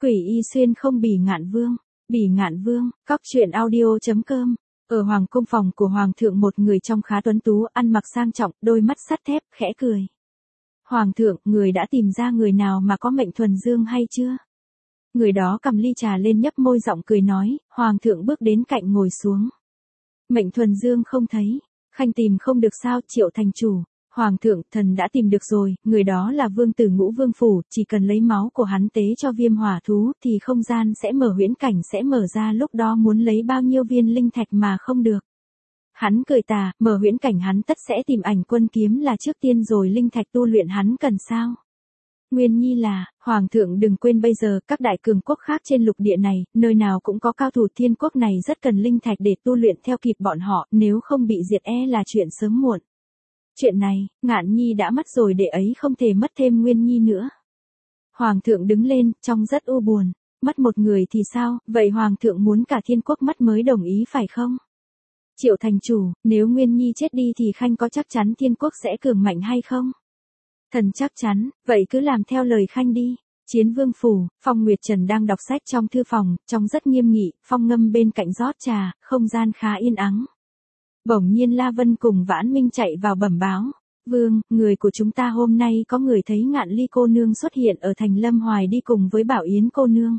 Quỷ y xuyên không bỉ ngạn vương. Bỉ ngạn vương, cóc truyện audio.com. Ở hoàng cung phòng của hoàng thượng một người trông khá tuấn tú, ăn mặc sang trọng, đôi mắt sắt thép, khẽ cười. Hoàng thượng, người đã tìm ra người nào mà có mệnh thuần dương hay chưa? Người đó cầm ly trà lên nhấp môi giọng cười nói, hoàng thượng bước đến cạnh ngồi xuống. Mệnh thuần dương không thấy, khanh tìm không được sao, Triệu thành chủ. Hoàng thượng, thần đã tìm được rồi, người đó là vương tử Ngũ Vương Phủ, chỉ cần lấy máu của hắn tế cho viêm hỏa thú thì không gian sẽ mở, huyễn cảnh sẽ mở ra, lúc đó muốn lấy bao nhiêu viên linh thạch mà không được. Hắn cười tà, mở huyễn cảnh hắn tất sẽ tìm ảnh quân kiếm là trước tiên rồi linh thạch tu luyện hắn cần sao? Nguyên nhi là, hoàng thượng đừng quên bây giờ các đại cường quốc khác trên lục địa này, nơi nào cũng có cao thủ, thiên quốc này rất cần linh thạch để tu luyện theo kịp bọn họ, nếu không bị diệt là chuyện sớm muộn. Chuyện này, Ngạn Nhi đã mất rồi, để ấy không thể mất thêm Nguyên Nhi nữa. Hoàng thượng đứng lên, trông rất u buồn. Mất một người thì sao, vậy hoàng thượng muốn cả thiên quốc mất mới đồng ý phải không? Triệu thành chủ, nếu Nguyên Nhi chết đi thì khanh có chắc chắn thiên quốc sẽ cường mạnh hay không? Thần chắc chắn, vậy cứ làm theo lời khanh đi. Chiến Vương Phủ, Phong Nguyệt Trần đang đọc sách trong thư phòng, trông rất nghiêm nghị, Phong Ngâm bên cạnh rót trà, không gian khá yên ắng. Bỗng nhiên La Vân cùng Vãn Minh chạy vào bẩm báo. Vương, người của chúng ta hôm nay có người thấy Ngạn Ly cô nương xuất hiện ở thành Lâm Hoài đi cùng với Bảo Yến cô nương.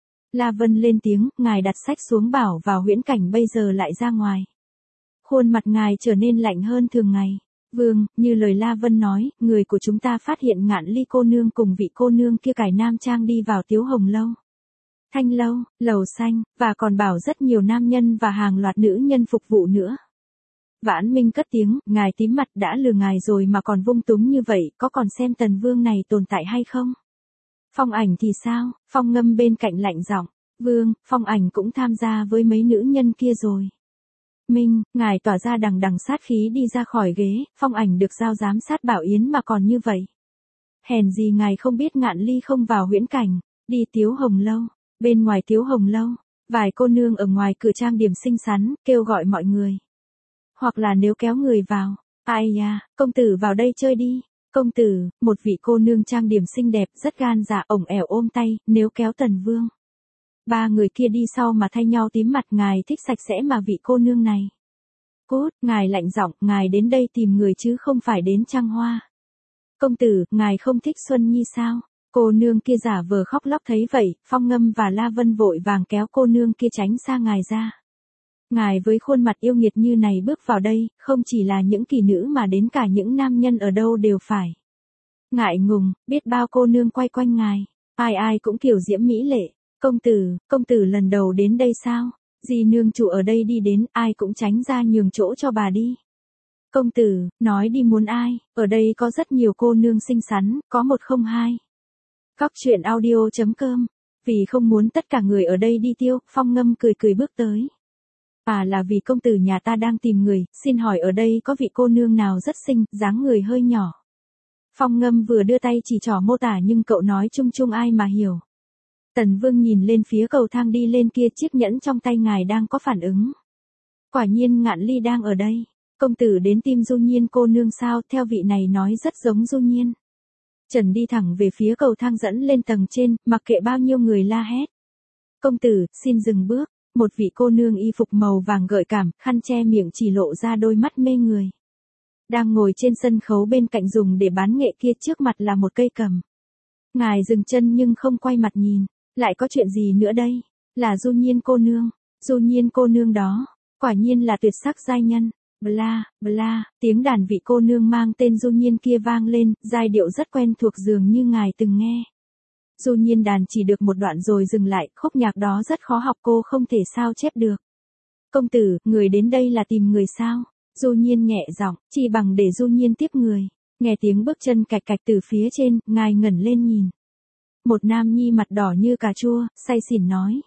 La Vân lên tiếng, ngài đặt sách xuống, bảo vào huyễn cảnh bây giờ lại ra ngoài. Khuôn mặt ngài trở nên lạnh hơn thường ngày. Vương, như lời La Vân nói, người của chúng ta phát hiện Ngạn Ly cô nương cùng vị cô nương kia cải nam trang đi vào Tiếu Hồng Lâu, Thanh Lâu, Lầu Xanh, và còn bảo rất nhiều nam nhân và hàng loạt nữ nhân phục vụ nữa. Vãn Minh cất tiếng, ngài tím mặt, đã lừa ngài rồi mà còn vung túng như vậy, có còn xem Tần Vương này tồn tại hay không? Phong Ảnh thì sao? Phong Ngâm bên cạnh lạnh giọng, Vương, Phong Ảnh cũng tham gia với mấy nữ nhân kia rồi. Minh, ngài tỏa ra đằng đằng sát khí đi ra khỏi ghế, Phong Ảnh được giao giám sát Bảo Yến mà còn như vậy. Hèn gì ngài không biết Ngạn Ly không vào huyễn cảnh, đi Tiếu Hồng Lâu. Bên ngoài Tiếu Hồng Lâu, vài cô nương ở ngoài cửa trang điểm xinh xắn, kêu gọi mọi người. Hoặc là nếu kéo người vào, ai da, công tử vào đây chơi đi. Công tử, một vị cô nương trang điểm xinh đẹp, rất gan dạ, ổng ẻo ôm tay, nếu kéo Tần Vương. Ba người kia đi sau mà thay nhau tím mặt, ngài thích sạch sẽ mà vị cô nương này. Cút, ngài lạnh giọng, ngài đến đây tìm người chứ không phải đến trăng hoa. Công tử, ngài không thích Xuân Nhi sao? Cô nương kia giả vờ khóc lóc, thấy vậy, Phong Ngâm và La Vân vội vàng kéo cô nương kia tránh xa ngài ra. Ngài với khuôn mặt yêu nghiệt như này bước vào đây, không chỉ là những kỳ nữ mà đến cả những nam nhân ở đâu đều phải ngại ngùng, biết bao cô nương quay quanh ngài, ai ai cũng kiểu diễm mỹ lệ. Công tử lần đầu đến đây sao? Dì nương chủ ở đây đi đến, ai cũng tránh ra nhường chỗ cho bà đi. Công tử, nói đi muốn ai, ở đây có rất nhiều cô nương xinh xắn, có một không hai. Cóc truyện audio.com, vì không muốn tất cả người ở đây đi tiêu, Phong Ngâm cười cười bước tới. À, là vì công tử nhà ta đang tìm người, xin hỏi ở đây có vị cô nương nào rất xinh, dáng người hơi nhỏ. Phong Ngâm vừa đưa tay chỉ trỏ mô tả nhưng cậu nói chung chung ai mà hiểu. Tần Vương nhìn lên phía cầu thang đi lên kia, chiếc nhẫn trong tay ngài đang có phản ứng. Quả nhiên Ngạn Ly đang ở đây. Công tử đến tìm Du Nhiên cô nương sao? Theo vị này nói rất giống Du Nhiên. Trần đi thẳng về phía cầu thang dẫn lên tầng trên, mặc kệ bao nhiêu người la hét. Công tử, xin dừng bước. Một vị cô nương y phục màu vàng gợi cảm, khăn che miệng chỉ lộ ra đôi mắt mê người. Đang ngồi trên sân khấu bên cạnh dùng để bán nghệ kia, trước mặt là một cây cầm. Ngài dừng chân nhưng không quay mặt nhìn. Lại có chuyện gì nữa đây? Là Du Nhiên cô nương. Du Nhiên cô nương đó, quả nhiên là tuyệt sắc giai nhân. Bla, bla, tiếng đàn vị cô nương mang tên Du Nhiên kia vang lên, giai điệu rất quen thuộc dường như ngài từng nghe. Du Nhiên đàn chỉ được một đoạn rồi dừng lại, khúc nhạc đó rất khó học, cô không thể sao chép được. Công tử, người đến đây là tìm người sao? Du Nhiên nhẹ giọng, chỉ bằng để Du Nhiên tiếp người. Nghe tiếng bước chân cạch cạch từ phía trên, ngài ngẩng lên nhìn. Một nam nhi mặt đỏ như cà chua, say xỉn nói.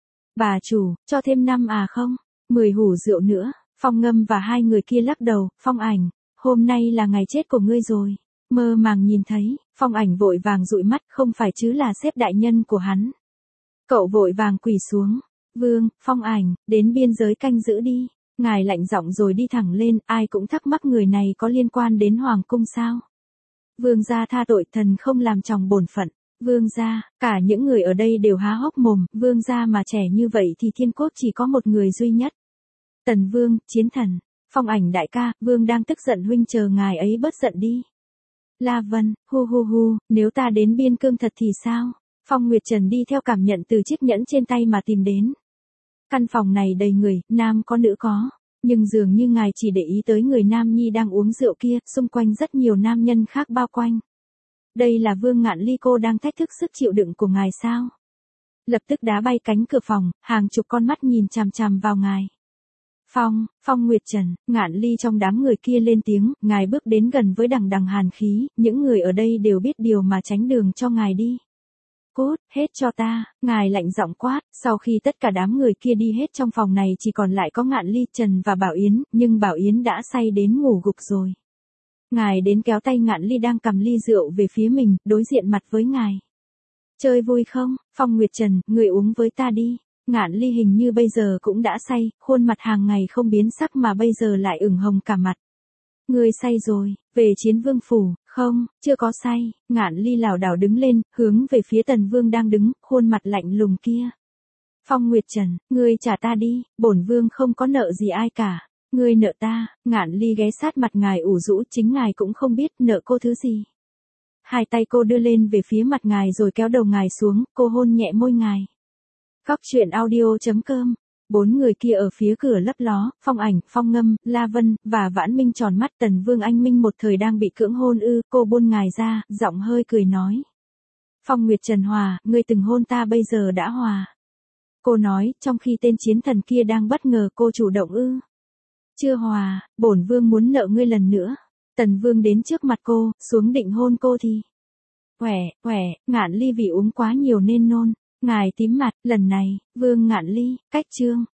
Bà chủ, cho thêm 5 à không? 10 hủ rượu nữa. Phong Ngâm và hai người kia lắc đầu. Phong Ảnh, hôm nay là ngày chết của ngươi rồi. Mơ màng nhìn thấy, Phong Ảnh vội vàng dụi mắt, không phải chứ là sếp đại nhân của hắn. Cậu vội vàng quỳ xuống. Vương, Phong Ảnh, đến biên giới canh giữ đi. Ngài lạnh giọng rồi đi thẳng lên, ai cũng thắc mắc người này có liên quan đến Hoàng cung sao? Vương gia tha tội, thần không làm tròng bổn phận. Vương gia, cả những người ở đây đều há hốc mồm, vương gia mà trẻ như vậy thì thiên cốt chỉ có một người duy nhất. Tần Vương, chiến thần, Phong Ảnh đại ca, vương đang tức giận huynh chờ ngài ấy bớt giận đi. La Vân, hu hu hu, nếu ta đến biên cương thật thì sao? Phong Nguyệt Trần đi theo cảm nhận từ chiếc nhẫn trên tay mà tìm đến. Căn phòng này đầy người, nam có nữ có. Nhưng dường như ngài chỉ để ý tới người nam nhi đang uống rượu kia, xung quanh rất nhiều nam nhân khác bao quanh. Đây là Vương Ngạn Ly, cô đang thách thức sức chịu đựng của ngài sao? Lập tức đá bay cánh cửa phòng, hàng chục con mắt nhìn chằm chằm vào ngài. Phong Nguyệt Trần, Ngạn Ly trong đám người kia lên tiếng, ngài bước đến gần với đằng đằng hàn khí, những người ở đây đều biết điều mà tránh đường cho ngài đi. Cút, hết cho ta, ngài lạnh giọng quát, sau khi tất cả đám người kia đi hết trong phòng này chỉ còn lại có Ngạn Ly, Trần và Bảo Yến, nhưng Bảo Yến đã say đến ngủ gục rồi. Ngài đến kéo tay Ngạn Ly đang cầm ly rượu về phía mình, đối diện mặt với ngài. Chơi vui không, Phong Nguyệt Trần, người uống với ta đi. Ngạn Ly hình như bây giờ cũng đã say, khuôn mặt hàng ngày không biến sắc mà bây giờ lại ửng hồng cả mặt. Ngươi say rồi, về Chiến Vương phủ, không, chưa có say. Ngạn Ly lảo đảo đứng lên, hướng về phía Tần Vương đang đứng, khuôn mặt lạnh lùng kia. Phong Nguyệt Trần, ngươi trả ta đi, bổn vương không có nợ gì ai cả. Ngươi nợ ta. Ngạn Ly ghé sát mặt ngài ủ rũ, chính ngài cũng không biết nợ cô thứ gì. Hai tay cô đưa lên về phía mặt ngài rồi kéo đầu ngài xuống, cô hôn nhẹ môi ngài. Góc truyện audio.com. 4 người kia ở phía cửa lấp ló, Phong Ảnh, Phong Ngâm, La Vân, và Vãn Minh tròn mắt. Tần Vương anh minh một thời đang bị cưỡng hôn ư, cô buông ngài ra, giọng hơi cười nói. Phong Nguyệt Trần hòa, ngươi từng hôn ta bây giờ đã hòa. Cô nói, trong khi tên chiến thần kia đang bất ngờ cô chủ động ư. Chưa hòa, bổn vương muốn nợ ngươi lần nữa. Tần Vương đến trước mặt cô, xuống định hôn cô thì. Ngạn Ly vì uống quá nhiều nên nôn. Ngài tím mặt, lần này, Vương Ngạn Ly, cách chương.